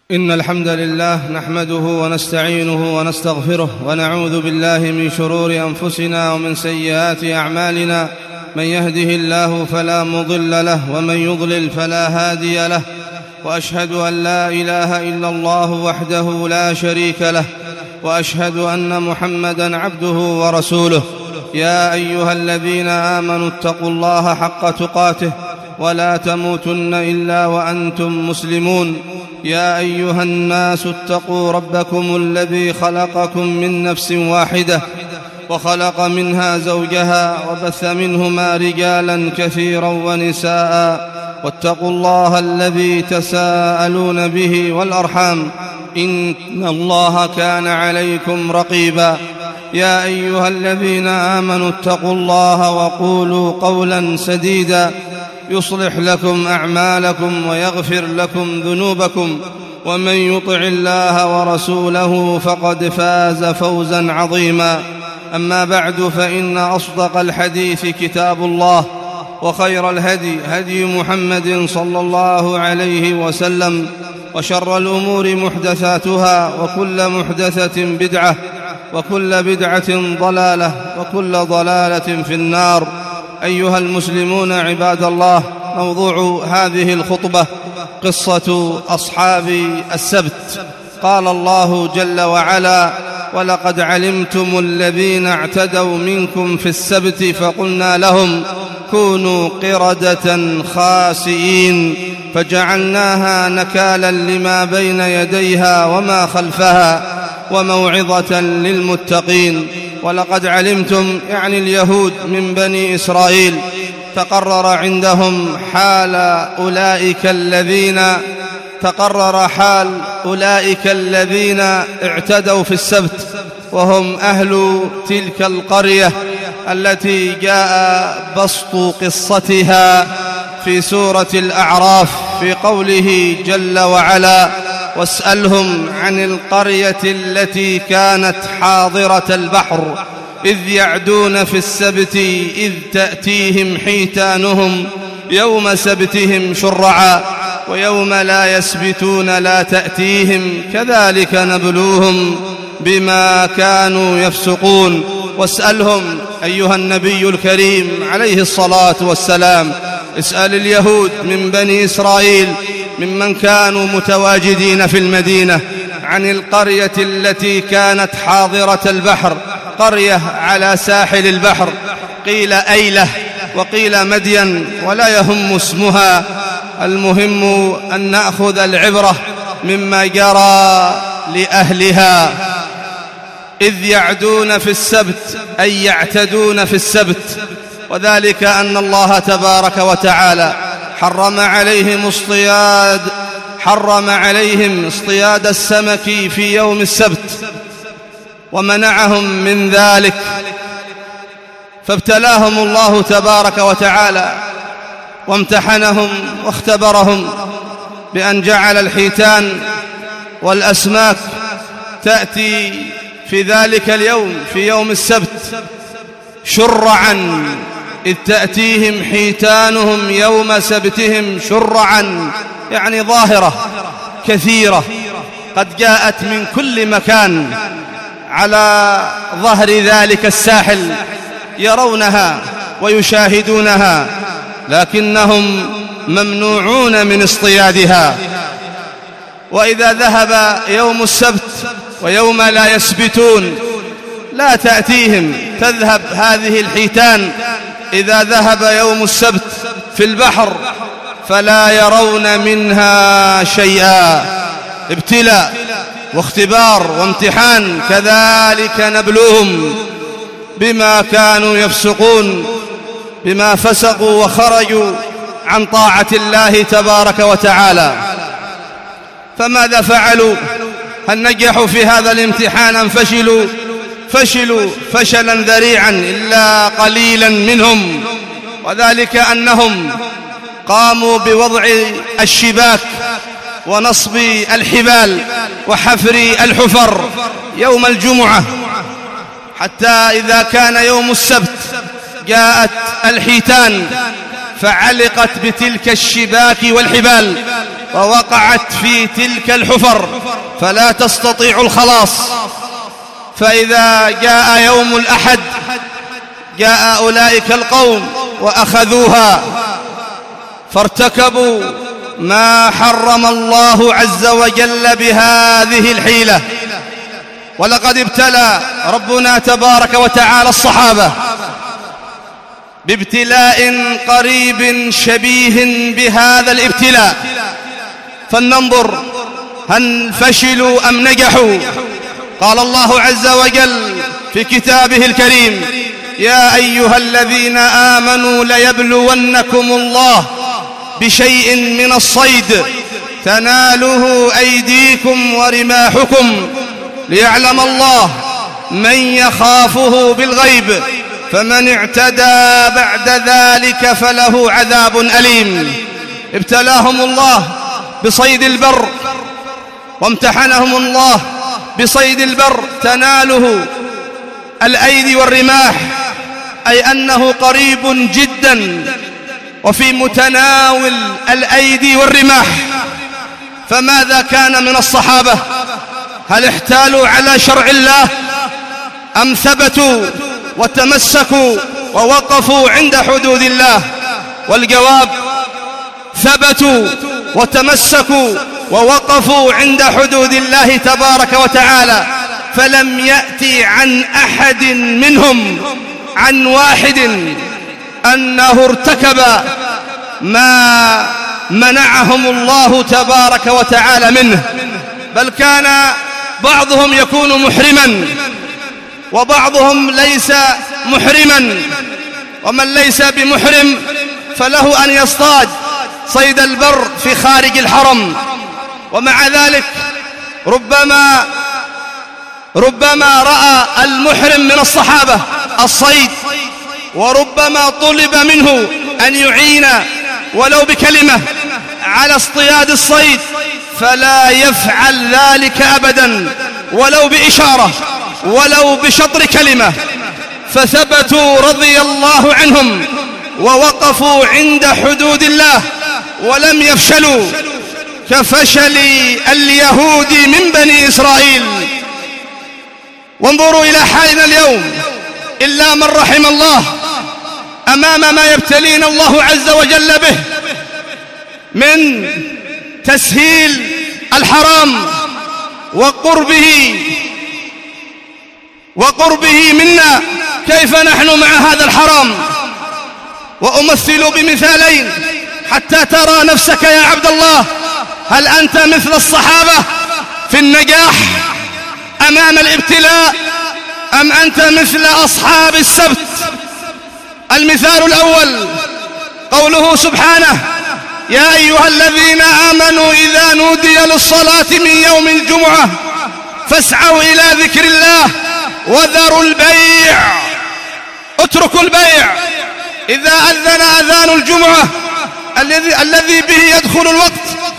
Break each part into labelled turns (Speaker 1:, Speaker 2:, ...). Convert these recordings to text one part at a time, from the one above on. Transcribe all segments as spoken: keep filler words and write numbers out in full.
Speaker 1: إن الحمد لله نحمده ونستعينه ونستغفره ونعوذ بالله من شرور أنفسنا ومن سيئات أعمالنا. من يهده الله فلا مضل له ومن يضلل فلا هادي له، وأشهد أن لا إله إلا الله وحده لا شريك له، وأشهد أن محمدًا عبده ورسوله. يا أيها الذين آمنوا اتقوا الله حق تقاته ولا تموتن إلا وأنتم مسلمون. يا أيها الناس اتقوا ربكم الذي خلقكم من نفس واحدة وخلق منها زوجها وبث منهما رجالا كثيرا ونساء، واتقوا الله الذي تساءلون به والأرحام، إن الله كان عليكم رقيبا. يا أيها الذين آمنوا اتقوا الله وقولوا قولا سديدا يصلح لكم أعمالكم ويغفر لكم ذنوبكم، ومن يطع الله ورسوله فقد فاز فوزا عظيما. أما بعد، فإن أصدق الحديث كتاب الله، وخير الهدي هدي محمد صلى الله عليه وسلم، وشر الأمور محدثاتها، وكل محدثة بدعة، وكل بدعة ضلالة، وكل ضلالة في النار. أيها المسلمون عباد الله، موضوع هذه الخطبة قصة أصحاب السبت. قال الله جل وعلا: ولقد علمتم الذين اعتدوا منكم في السبت فقلنا لهم كونوا قردة خاسئين فجعلناها نكالا لما بين يديها وما خلفها وموعظة للمتقين. ولقد علمتم يعني اليهود من بني إسرائيل، تقرر عندهم حال أولئك الذين تقرر حال أولئك الذين اعتدوا في السبت، وهم أهل تلك القرية التي جاء بسط قصتها في سورة الأعراف في قوله جل وعلا: واسألهم عن القرية التي كانت حاضرة البحر إذ يعدون في السبت إذ تأتيهم حيتانهم يوم سبتهم شرعا ويوم لا يسبتون لا تأتيهم كذلك نبلوهم بما كانوا يفسقون. واسألهم أيها النبي الكريم عليه الصلاة والسلام، اسأل اليهود من بني إسرائيل ممن كانوا متواجدين في المدينة عن القرية التي كانت حاضرة البحر، قرية على ساحل البحر، قيل أيلة وقيل مدين ولا يهم اسمها. المهم أن نأخذ العبرة مما جرى لأهلها. إذ يعدون في السبت أي يعتدون في السبت، وذلك أن الله تبارك وتعالى حرم عليهم اصطياد حرم عليهم اصطياد السمك في يوم السبت ومنعهم من ذلك، فابتلاهم الله تبارك وتعالى وامتحنهم واختبرهم بأن جعل الحيتان والأسماك تأتي في ذلك اليوم في يوم السبت شرعا، إذ تأتيهم حيتانهم يوم سبتهم شرعا، يعني ظاهرة كثيرة قد جاءت من كل مكان على ظهر ذلك الساحل يرونها ويشاهدونها، لكنهم ممنوعون من اصطيادها. وإذا ذهب يوم السبت ويوم لا يسبتون لا تأتيهم، تذهب هذه الحيتان إذا ذهب يوم السبت في البحر فلا يرون منها شيئا. ابتلاء واختبار وامتحان، كذلك نبلوهم بما كانوا يفسقون، بما فسقوا وخرجوا عن طاعة الله تبارك وتعالى. فماذا فعلوا؟ هل نجحوا في هذا الامتحان أم فشلوا؟ فشلوا فشلا ذريعا إلا قليلا منهم، وذلك أنهم قاموا بوضع الشباك ونصب الحبال وحفر الحفر يوم الجمعة، حتى إذا كان يوم السبت جاءت الحيتان فعلقت بتلك الشباك والحبال ووقعت في تلك الحفر فلا تستطيع الخلاص. فإذا جاء يوم الأحد جاء أولئك القوم وأخذوها فارتكبوا ما حرم الله عز وجل بهذه الحيلة. ولقد ابتلى ربنا تبارك وتعالى الصحابة بابتلاء قريب شبيه بهذا الابتلاء، فلننظر هل فشلوا أم نجحوا. قال الله عز وجل في كتابه الكريم: يا أيها الذين آمنوا ليبلونكم الله بشيء من الصيد تناله أيديكم ورماحكم ليعلم الله من يخافه بالغيب فمن اعتدى بعد ذلك فله عذاب أليم. ابتلاهم الله بصيد البر وامتحنهم الله بصيد البر تناله الأيدي والرماح، أي أنه قريب جدا وفي متناول الأيدي والرماح. فماذا كان من الصحابة؟ هل احتالوا على شرع الله أم ثبتوا وتمسكوا ووقفوا عند حدود الله؟ والجواب: ثبتوا وتمسكوا ووقفوا عند حدود الله تبارك وتعالى، فلم يأتي عن أحد منهم عن واحد أنه ارتكب ما منعهم الله تبارك وتعالى منه، بل كان بعضهم يكون محرما وبعضهم ليس محرما، ومن ليس بمحرم فله أن يصطاد صيد البر في خارج الحرم. ومع ذلك ربما ربما رأى المحرم من الصحابة الصيد، وربما طلب منه أن يعين ولو بكلمة على اصطياد الصيد، فلا يفعل ذلك أبدا ولو بإشارة ولو بشطر كلمة. فثبتوا رضي الله عنهم ووقفوا عند حدود الله ولم يفشلوا كفشل اليهود من بني إسرائيل. وانظروا إلى حالنا اليوم، إلا من رحم الله، أمام ما يبتلينا الله عز وجل به من تسهيل الحرام وقربه وقربه منا، كيف نحن مع هذا الحرام؟ وأمثل بمثالين حتى ترى نفسك يا عبد الله، هل أنت مثل الصحابة في النجاح أمام الابتلاء أم أنت مثل أصحاب السبت؟ المثال الأول قوله سبحانه: يا أيها الذين آمنوا إذا نودي للصلاة من يوم الجمعة فاسعوا إلى ذكر الله وذروا البيع. اتركوا البيع. إذا أذن أذان الجمعة الذي الذي به يدخل الوقت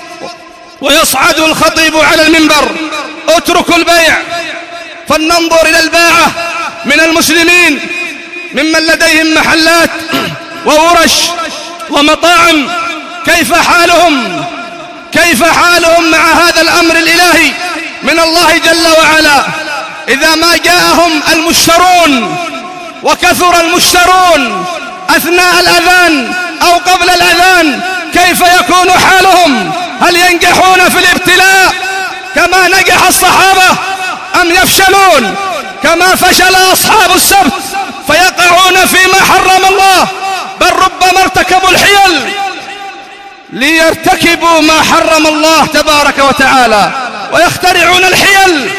Speaker 1: ويصعد الخطيب على المنبر، اتركوا البيع. فلننظر إلى الباعة من المسلمين ممن لديهم محلات وورش ومطاعم، كيف حالهم كيف حالهم مع هذا الأمر الإلهي من الله جل وعلا؟ إذا ما جاءهم المشترون وكثر المشترون أثناء الأذان أو قبل الأذان، كيف يكون حالهم؟ هل ينجحون في الابتلاء كما نجح الصحابة أم يفشلون كما فشل أصحاب السبت فيقعون فيما حرم الله؟ بل ربما ارتكبوا الحيل ليرتكبوا ما حرم الله تبارك وتعالى، ويخترعون الحيل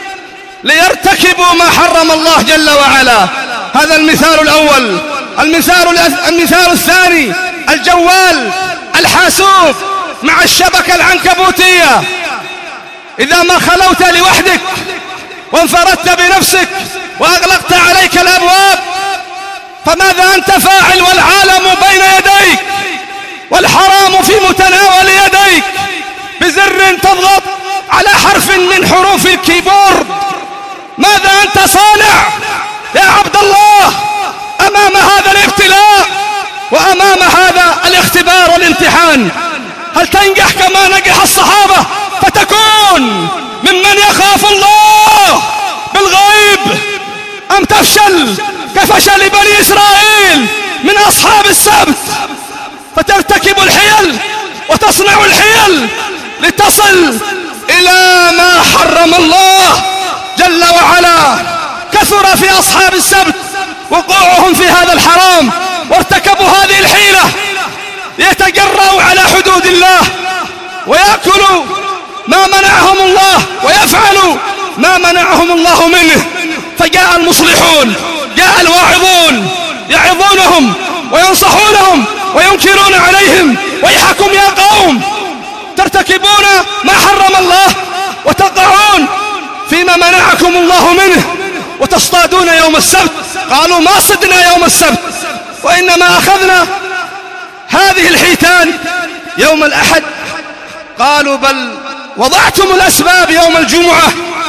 Speaker 1: ليرتكبوا ما حرم الله جل وعلا. هذا المثال الأول. المثال المثال الثاني: الجوال الحاسوب مع الشبكة العنكبوتية. إذا ما خلوت لوحدك وانفردت بنفسك وأغلقت عليك الأبواب، فماذا أنت فاعل والعالم بين يديك والحرام في متناول يديك؟ بزر تضغط على حرف من حروف الكيبورد، ماذا أنت صانع يا عبد الله أمام هذا الابتلاء وأمام هذا الاختبار والامتحان؟ هل تنجح كما نجح الصحابة فتكون ممن يخاف الله بالغيب، أم تفشل كفشل بني إسرائيل من أصحاب السبت فترتكب الحيل وتصنع الحيل لتصل إلى ما حرم الله جل وعلا؟ كثر في أصحاب السبت وقوعهم في هذا الحرام وارتكبوا هذه الحيلة ليتجرؤوا على حدود الله ويأكلوا ما منعهم الله ويفعلوا ما منعهم الله منه. فجاء المصلحون، جاء الواعظون يعظونهم وينصحونهم وينكرون عليهم: ويحكم يا قوم، ترتكبون ما حرم الله وتقعون فيما منعكم الله منه وتصطادون يوم السبت. قالوا: ما صدنا يوم السبت، وإنما أخذنا هذه الحيتان يوم الأحد. قالوا: بل وضعتم الأسباب يوم الجمعة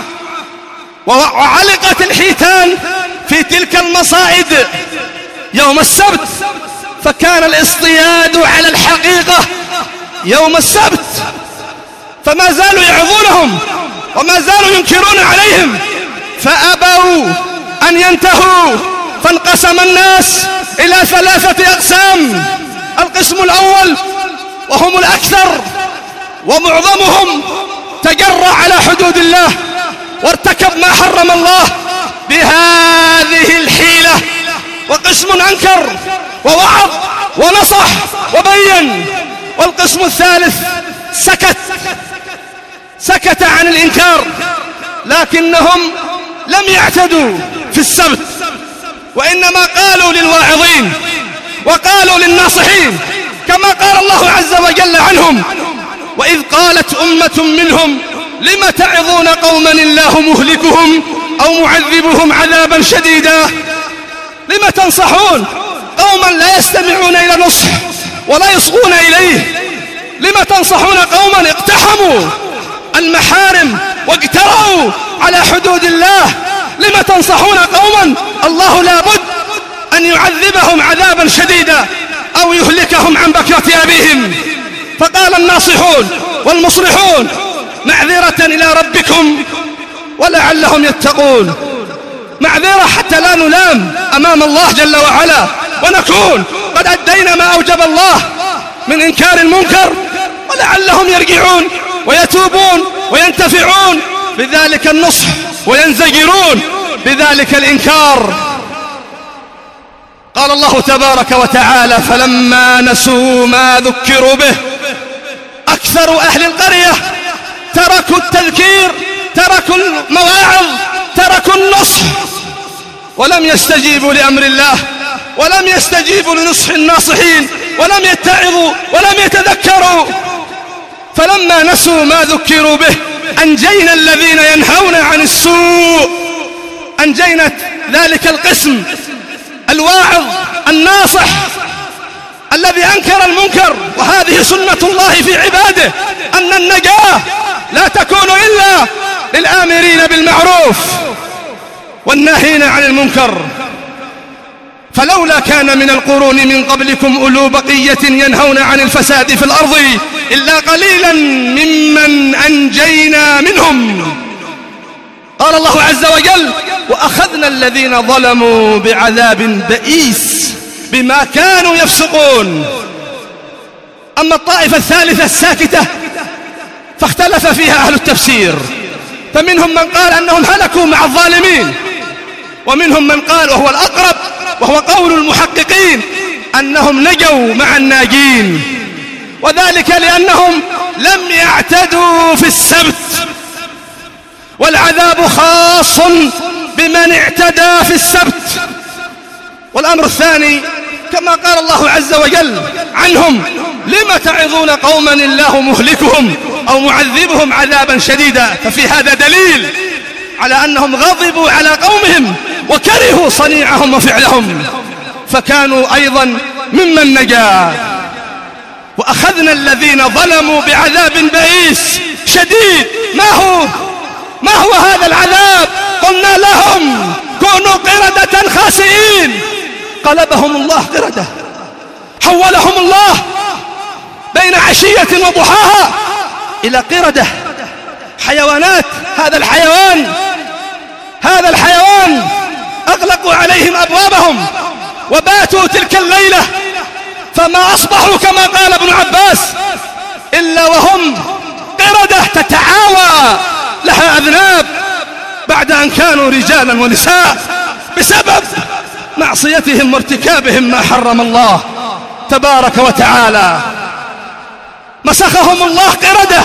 Speaker 1: وعلقت الحيتان في تلك المصائد يوم السبت، فكان الاصطياد على الحقيقة يوم السبت. فما زالوا يعظونهم وما زالوا ينكرون عليهم، فأبوا أن ينتهوا، فانقسم الناس إلى ثلاثة أقسام. القسم الأول وهم الأكثر ومعظمهم تجرأ على حدود الله وارتكب ما حرم الله بهذه الحيلة، وقسم أنكر ووعظ ونصح وبين، والقسم الثالث سكت سكت عن الإنكار، لكنهم لم يعتدوا في السبت، وإنما قالوا للواعظين وقالوا للناصحين كما قال الله عز وجل عنهم: وإذ قالت أمة منهم لم تعظون قوما الله مهلكهم أو معذبهم عذابا شديدا. لم تنصحون قوما لا يستمعون إلى نصح ولا يصغون إليه؟ لم تنصحون قوما اقتحموا المحارم واجترأوا على حدود الله؟ لم تنصحون قوما الله لابد أن يعذبهم عذابا شديدا أو يهلكهم عن بكرة أبيهم؟ فقال الناصحون والمصلحون: معذرة إلى ربكم ولعلهم يتقون. معذرة حتى لا نلام أمام الله جل وعلا، ونكون قد أدينا ما أوجب الله من إنكار المنكر، ولعلهم يرجعون ويتوبون وينتفعون بذلك النصح وينزجرون بذلك الإنكار. قال الله تبارك وتعالى: فلما نسوا ما ذكروا به أكثر أهل القرية تركوا التذكير، تركوا المواعظ، تركوا النصح، ولم يستجيبوا لأمر الله، ولم يستجيبوا لنصح الناصحين، ولم يتعظوا ولم يتذكروا. فلما نسوا ما ذكروا به أنجينا الذين ينهون عن السوء. أنجينا ذلك القسم الواعظ الناصح الذي أنكر المنكر. وهذه سنة الله في عباده، أن النجاة لا تكون إلا للآمرين بالمعروف والناهين عن المنكر. فلولا كان من القرون من قبلكم أولو بقية ينهون عن الفساد في الأرض إلا قليلا ممن أنجينا منهم. قال الله عز وجل: وأخذنا الذين ظلموا بعذاب بئيس بما كانوا يفسقون. أما الطائفة الثالثة الساكتة فاختلف فيها أهل التفسير، فمنهم من قال أنهم هلكوا مع الظالمين، ومنهم من قال وهو الأقرب وهو قول المحققين أنهم نجوا مع الناجين، وذلك لأنهم لم يعتدوا في السبت، والعذاب خاص بمن اعتدى في السبت. والأمر الثاني كما قال الله عز وجل عنهم: لم تعظون قوما الله مهلكهم أو معذبهم عذابا شديدا. ففي هذا دليل على أنهم غضبوا على قومهم وكرهوا صنيعهم وفعلهم، فكانوا أيضا ممن نجا. وأخذنا الذين ظلموا بعذاب بئيس شديد. ما هو ما هو هذا العذاب؟ قلنا لهم كونوا قردة خاسئين، قلبهم الله قردة، حولهم الله بين عشية وضحاها إلى قردة، حيوانات. هذا الحيوان هذا الحيوان أغلقوا عليهم أبوابهم وباتوا تلك الليلة، فما أصبحوا كما قال ابن عباس إلا وهم قردة تتعاوى لها أذناب، بعد أن كانوا رجالا ونساء بسبب معصيتهم وارتكابهم ما حرم الله تبارك وتعالى. مسخهم الله قردة.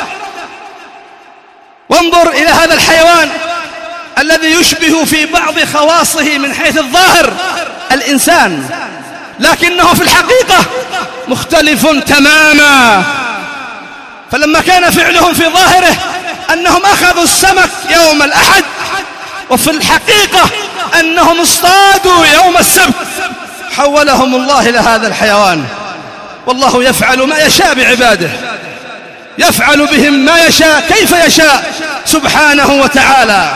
Speaker 1: وانظر إلى هذا الحيوان الذي يشبه في بعض خواصه من حيث الظاهر الإنسان، لكنه في الحقيقة مختلف تماما. فلما كان فعلهم في ظاهره أنهم أخذوا السمك يوم الأحد، وفي الحقيقة أنهم اصطادوا يوم السبت، حولهم الله إلى هذا الحيوان. والله يفعل ما يشاء بعباده، يفعل بهم ما يشاء كيف يشاء سبحانه وتعالى.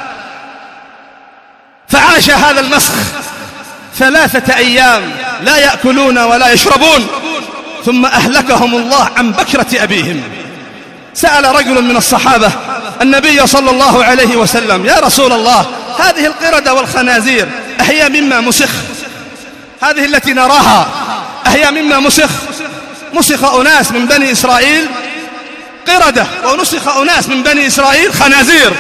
Speaker 1: فعاش هذا المسخ ثلاثة أيام لا يأكلون ولا يشربون، ثم أهلكهم الله عن بكرة أبيهم. سأل رجل من الصحابة النبي صلى الله عليه وسلم: يا رسول الله، هذه القردة والخنازير أهي مما مسخ؟ هذه التي نراها أهي مما مسخ؟ مسخ أناس من بني إسرائيل قردة، ونسخ أناس من بني إسرائيل خنازير.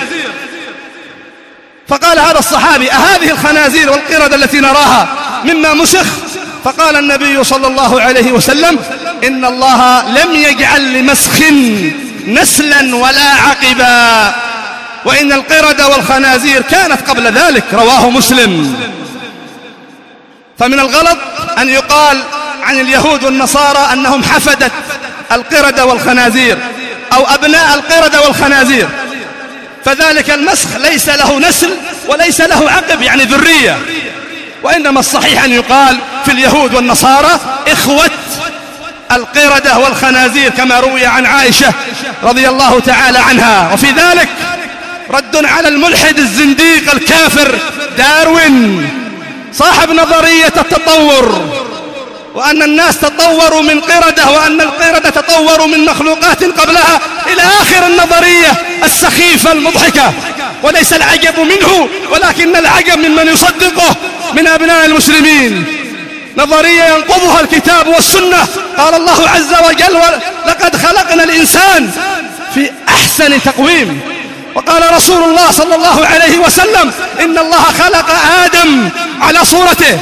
Speaker 1: فقال هذا الصحابي: أهذه الخنازير والقردة التي نراها مما مسخ؟ فقال النبي صلى الله عليه وسلم: إن الله لم يجعل لمسخ نسلا ولا عقبا، وإن القردة والخنازير كانت قبل ذلك. رواه مسلم. فمن الغلط أن يقال عن اليهود والنصارى أنهم حفدت القردة والخنازير أو أبناء القردة والخنازير، فذلك المسخ ليس له نسل وليس له عقب، يعني ذرية. وإنما الصحيح أن يقال في اليهود والنصارى إخوة القردة والخنازير، كما روي عن عائشة رضي الله تعالى عنها. وفي ذلك رد على الملحد الزنديق الكافر داروين صاحب نظرية التطور، وأن الناس تطوروا من قردة، وأن القردة تطوروا من مخلوقات قبلها، إلى آخر النظرية السخيفة المضحكة. وليس العجب منه، ولكن العجب ممن يصدقه من أبناء المسلمين. نظرية ينقضها الكتاب والسنة. قال الله عز وجل: لقد خلقنا الإنسان في أحسن تقويم. وقال رسول الله صلى الله عليه وسلم: إن الله خلق آدم على صورته.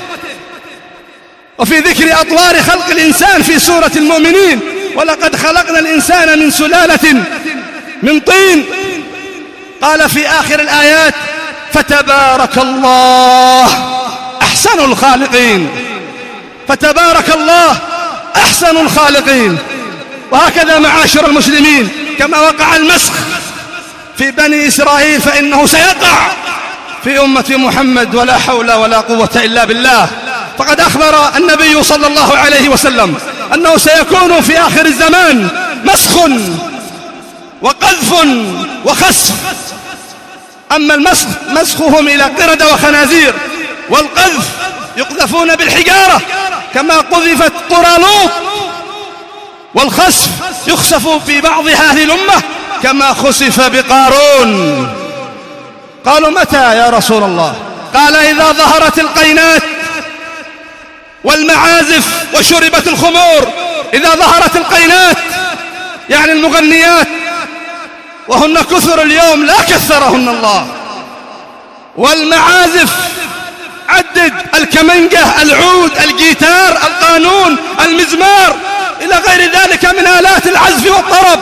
Speaker 1: وفي ذكر أطوار خلق الإنسان في سورة المؤمنين: ولقد خلقنا الإنسان من سلالة من طين. قال في آخر الآيات: فتبارك الله أحسن الخالقين. فتبارك الله أحسن الخالقين. وهكذا معاشر المسلمين، كما وقع المسخ في بني إسرائيل فإنه سيقع في أمة محمد، ولا حول ولا قوة إلا بالله. فقد أخبر النبي صلى الله عليه وسلم أنه سيكون في آخر الزمان مسخ وقذف وخسف. أما المسخ مسخهم إلى قردة وخنازير، والقذف يقذفون بالحجارة كما قذفت قرى لوط، والخسف يخسف في بعض هذه الأمة كما خسف بقارون. قالوا: متى يا رسول الله؟ قال: إذا ظهرت القينات والمعازف وشربت الخمور. إذا ظهرت القينات يعني المغنيات، وهن كثر اليوم لا كثرهن الله. والمعازف عدد: الكمنجة، العود، الجيتار، القانون، المزمار، إلى غير ذلك من آلات العزف والطرب.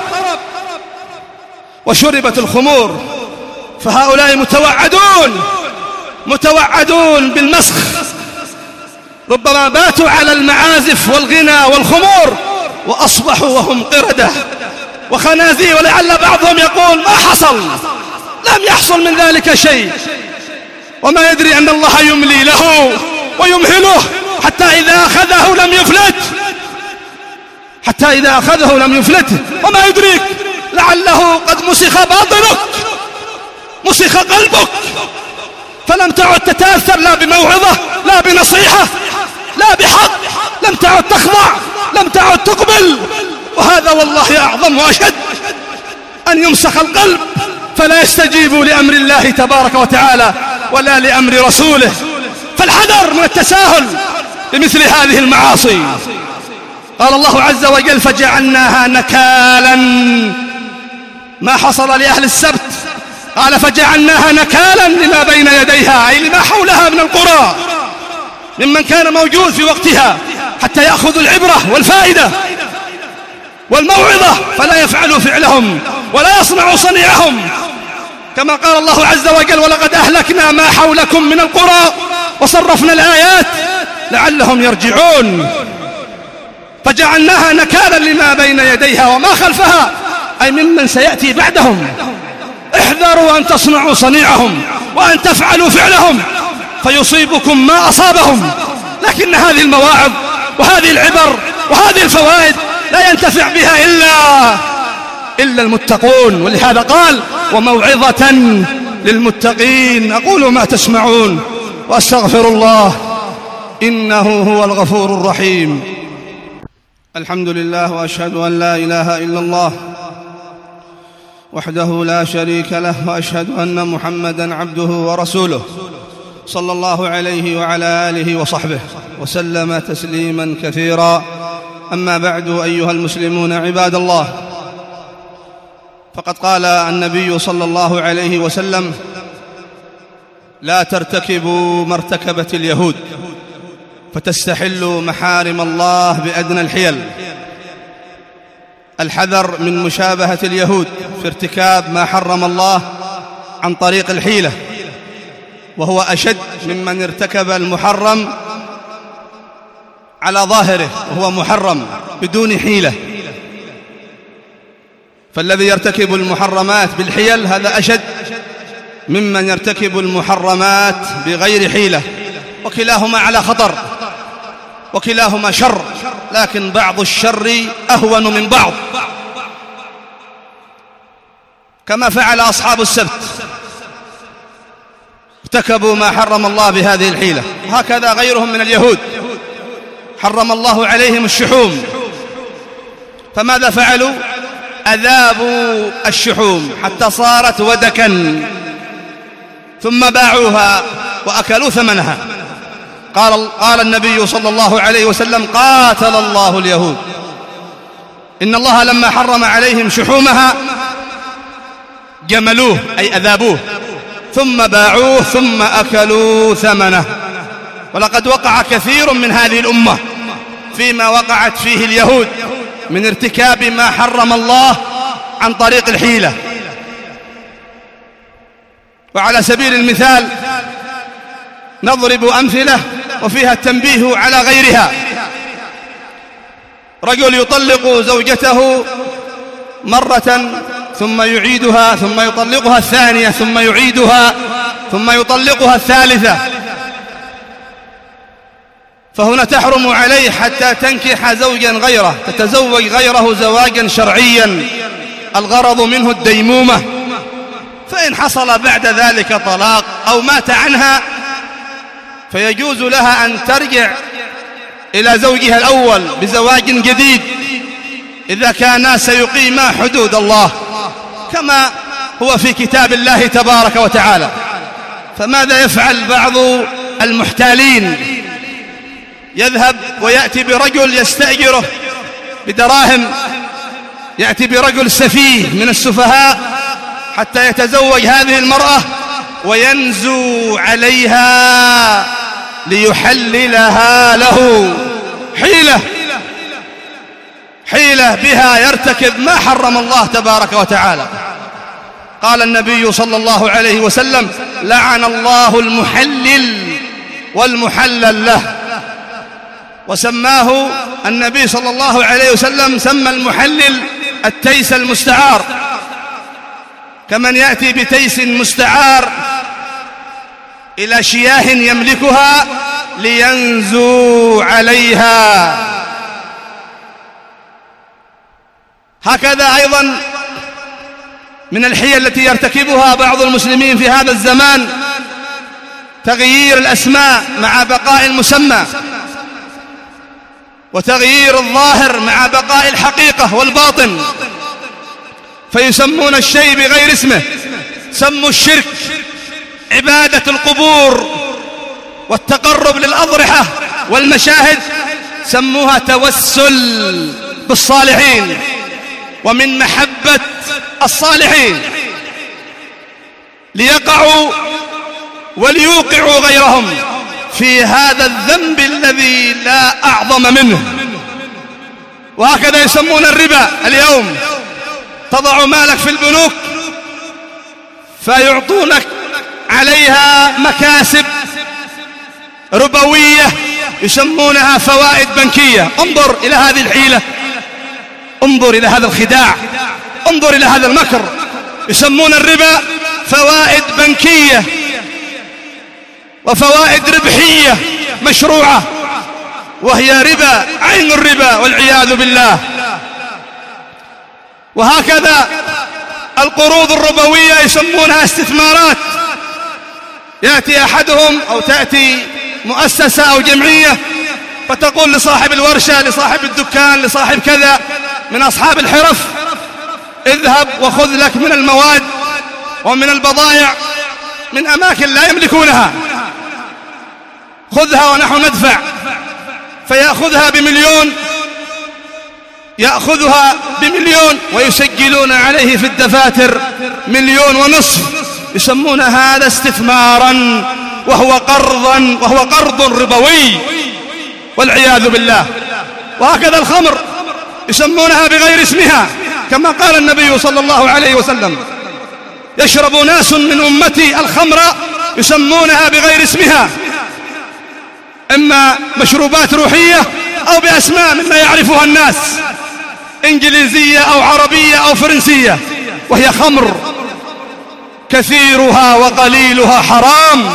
Speaker 1: وشربت الخمور، فهؤلاء متوعدون متوعدون بالمسخ. ربما باتوا على المعازف والغنى والخمور وأصبحوا وهم قردة وخنازير. ولعل بعضهم يقول: ما حصل، لم يحصل من ذلك شيء، وما يدري أن الله يملي له ويمهله حتى إذا أخذه لم يفلت حتى إذا أخذه لم يفلته. وما يدريك، لعله قد مسخ باطنك، مسخ قلبك، فلم تعد تتأثر لا بموعظة لا بنصيحة، لا بحق لم تعد تخضع، لم تعد تقبل. وهذا والله أعظم وأشد، أن يمسخ القلب فلا يستجيب لأمر الله تبارك وتعالى ولا لأمر رسوله. فالحذر من التساهل بمثل هذه المعاصي. قال الله عز وجل: فجعلناها نكالا ما حصل لأهل السبت. قال: فجعلناها نكالا لما بين يديها، أي لما حولها من القرى ممن كان موجود في وقتها، حتى يأخذوا العبرة والفائدة والموعظة فلا يفعلوا فعلهم ولا يصنعوا صنيعهم، كما قال الله عز وجل: ولقد أهلكنا ما حولكم من القرى وصرفنا الآيات لعلهم يرجعون. فجعلناها نكالا لما بين يديها وما خلفها، أي ممن سيأتي بعدهم. احذروا أن تصنعوا صنيعهم وأن تفعلوا فعلهم فيصيبكم ما أصابهم. لكن هذه المواعظ وهذه العبر وهذه الفوائد لا ينتفع بها إلا إلا المتقون، ولهذا قال: وموعظة للمتقين. أقول ما تسمعون وأستغفر الله إنه هو الغفور الرحيم. الحمد لله، وأشهد أن لا إله إلا الله وحده لا شريك له، وأشهد أن محمدًا عبده ورسوله صلى الله عليه وعلى آله وصحبه وسلم تسليمًا كثيرا. أما بعد، أيها المسلمون عباد الله، فقد قال النبي صلى الله عليه وسلم: لا ترتكبوا ما ارتكبت اليهود فتستحلوا محارم الله بأدنى الحيل. الحذر من مشابهة اليهود في ارتكاب ما حرم الله عن طريق الحيلة، وهو أشد ممن ارتكب المحرم على ظاهره وهو محرم بدون حيلة. فالذي يرتكب المحرمات بالحيل هذا أشد ممن يرتكب المحرمات بغير حيلة، وكلاهما على خطر وكلاهما شر، لكن بعض الشر أهون من بعض، كما فعل أصحاب السبت، ارتكبوا ما حرم الله بهذه الحيلة. وهكذا غيرهم من اليهود حرم الله عليهم الشحوم، فماذا فعلوا؟ أذابوا الشحوم حتى صارت ودكا، ثم باعوها وأكلوا ثمنها. قال, قال النبي صلى الله عليه وسلم: قاتل الله اليهود، إن الله لما حرم عليهم شحومها جملوه أي أذابوه، ثم باعوه ثم أكلوا ثمنه. ولقد وقع كثير من هذه الأمة فيما وقعت فيه اليهود من ارتكاب ما حرم الله عن طريق الحيلة. وعلى سبيل المثال نضرب أمثلة وفيها التنبيه على غيرها. رجل يطلق زوجته مرة ثم يعيدها، ثم يطلقها الثانية، ثم يعيدها، ثم يطلقها الثالثة، فهنا تحرم عليه حتى تنكح زوجا غيره، تتزوج غيره زواجا شرعيا الغرض منه الديمومة. فإن حصل بعد ذلك طلاق أو مات عنها فيجوز لها أن ترجع إلى زوجها الأول بزواج جديد إذا كانا سيقيما حدود الله كما هو في كتاب الله تبارك وتعالى. فماذا يفعل بعض المحتالين؟ يذهب ويأتي برجل يستأجره بدراهم، يأتي برجل سفيه من السفهاء حتى يتزوج هذه المرأة وينزو عليها ليحللها له. حيلة حيلة بها يرتكب ما حرم الله تبارك وتعالى. قال النبي صلى الله عليه وسلم: لعن الله المحلل والمحلل له. وسماه النبي صلى الله عليه وسلم، سمى المحلل التيس المستعار، كمن يأتي بتيس مستعار إلى شياه يملكها لينزو عليها. هكذا أيضا من الحيل التي يرتكبها بعض المسلمين في هذا الزمان تغيير الأسماء مع بقاء المسمى. وتغيير الظاهر مع بقاء الحقيقة والباطن، فيسمون الشيء بغير اسمه. سموا الشرك عبادة القبور والتقرب للأضرحة والمشاهد، سموها توسل بالصالحين ومن محبة الصالحين ليقعوا وليوقعوا غيرهم في هذا الذنب الذي لا أعظم منه. وهكذا يسمون الربا اليوم. تضع مالك في البنوك فيعطونك عليها مكاسب ربوية يسمونها فوائد بنكية. انظر إلى هذه الحيلة، انظر إلى هذا الخداع، انظر إلى هذا المكر. يسمون الربا فوائد بنكية وفوائد ربحية مشروعة، وهي ربا عين الربا والعياذ بالله. وهكذا القروض الربوية يسمونها استثمارات. يأتي أحدهم أو تأتي مؤسسة أو جمعية فتقول لصاحب الورشة، لصاحب الدكان، لصاحب كذا من أصحاب الحرف: اذهب وخذ لك من المواد ومن البضائع من أماكن لا يملكونها، خذها ونحن ندفع. فيأخذها بمليون، يأخذها بمليون ويسجلون عليه في الدفاتر مليون ونصف. يسمون هذا استثمارا وهو قرضا، وهو قرض ربوي والعياذ بالله. وهكذا الخمر يسمونها بغير اسمها، كما قال النبي صلى الله عليه وسلم: يشرب ناس من أمتي الخمر يسمونها بغير اسمها، إما مشروبات روحية أو بأسماء مما يعرفها الناس، إنجليزية أو عربية أو فرنسية، وهي خمر كثيرها وقليلها حرام.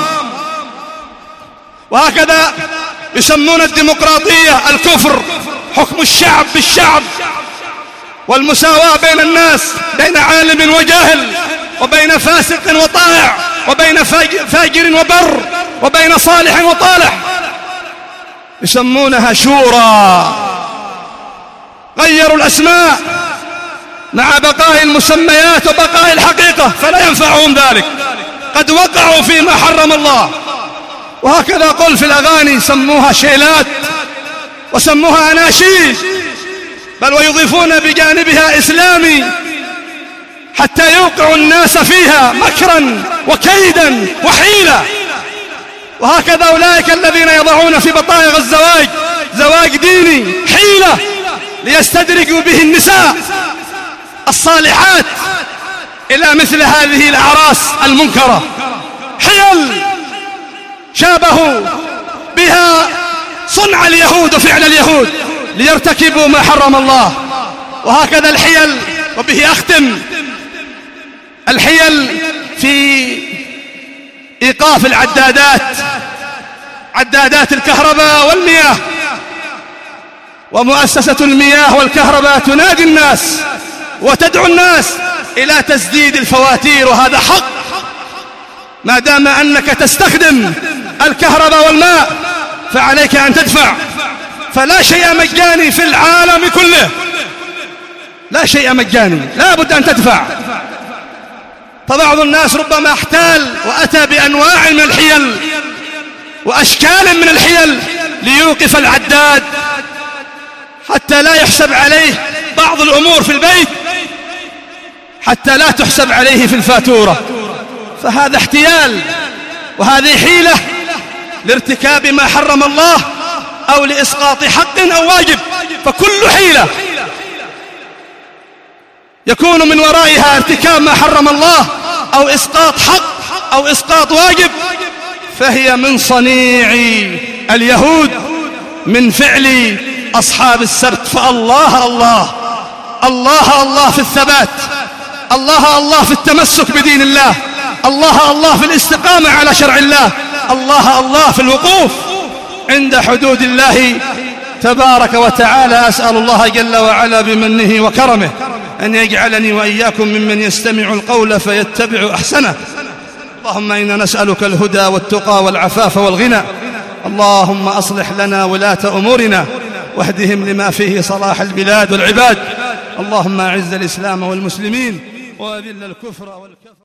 Speaker 1: وهكذا يسمون الديمقراطية الكفر، حكم الشعب بالشعب، والمساواة بين الناس، بين عالم وجاهل، وبين فاسق وطائع، وبين فاجر وبر، وبين صالح وطالح. يسمونها شورى. غيروا الأسماء مع بقاء المسميات وبقاء الحقيقة، فلا ينفعهم ذلك، قد وقعوا فيما حرم الله. وهكذا قل في الأغاني سموها شيلات وسموها أناشيد، بل ويضيفون بجانبها إسلامي حتى يوقعوا الناس فيها مكرا وكيدا وحيلة. وهكذا أولئك الذين يضعون في بطائق الزواج زواج ديني حيلة ليستدرجوا به النساء الصالحات إلى مثل هذه الأعراس المنكرة، حيل شابهوا بها صنع اليهود وفعل اليهود ليرتكبوا ما حرم الله. وهكذا الحيل، وبه أختم، الحيل في إيقاف العدادات، عدادات الكهرباء والمياه. ومؤسسة المياه والكهرباء تنادي الناس وتدعو الناس إلى تسديد الفواتير، وهذا حق ما دام أنك تستخدم الكهرباء والماء فعليك أن تدفع. فلا شيء مجاني في العالم كله، لا شيء مجاني، لا بد أن تدفع. فبعض الناس ربما احتال وأتى بأنواع من الحيل وأشكال من الحيل ليوقف العداد حتى لا يحسب عليه بعض الأمور في البيت، حتى لا تحسب عليه في الفاتورة. فهذا احتيال، وهذه حيلة لارتكاب ما حرم الله أو لإسقاط حق أو واجب. فكل حيلة يكون من ورائها ارتكاب ما حرم الله أو إسقاط حق أو إسقاط واجب فهي من صنيع اليهود، من فعل أصحاب السبت. فالله الله الله الله في الثبات، الله الله في التمسك بدين الله، الله الله في الاستقامة على شرع الله، الله الله في الوقوف عند حدود الله تبارك وتعالى. أسأل الله جل وعلا بمنه وكرمه أن يجعلني وإياكم ممن يستمع القول فيتبع أحسنه. اللهم إنا نسألك الهدى والتقى والعفاف والغنى. اللهم أصلح لنا ولاة أمورنا واهدهم لما فيه صلاح البلاد والعباد. اللهم أعز الإسلام والمسلمين وأذل الكفر والكفر.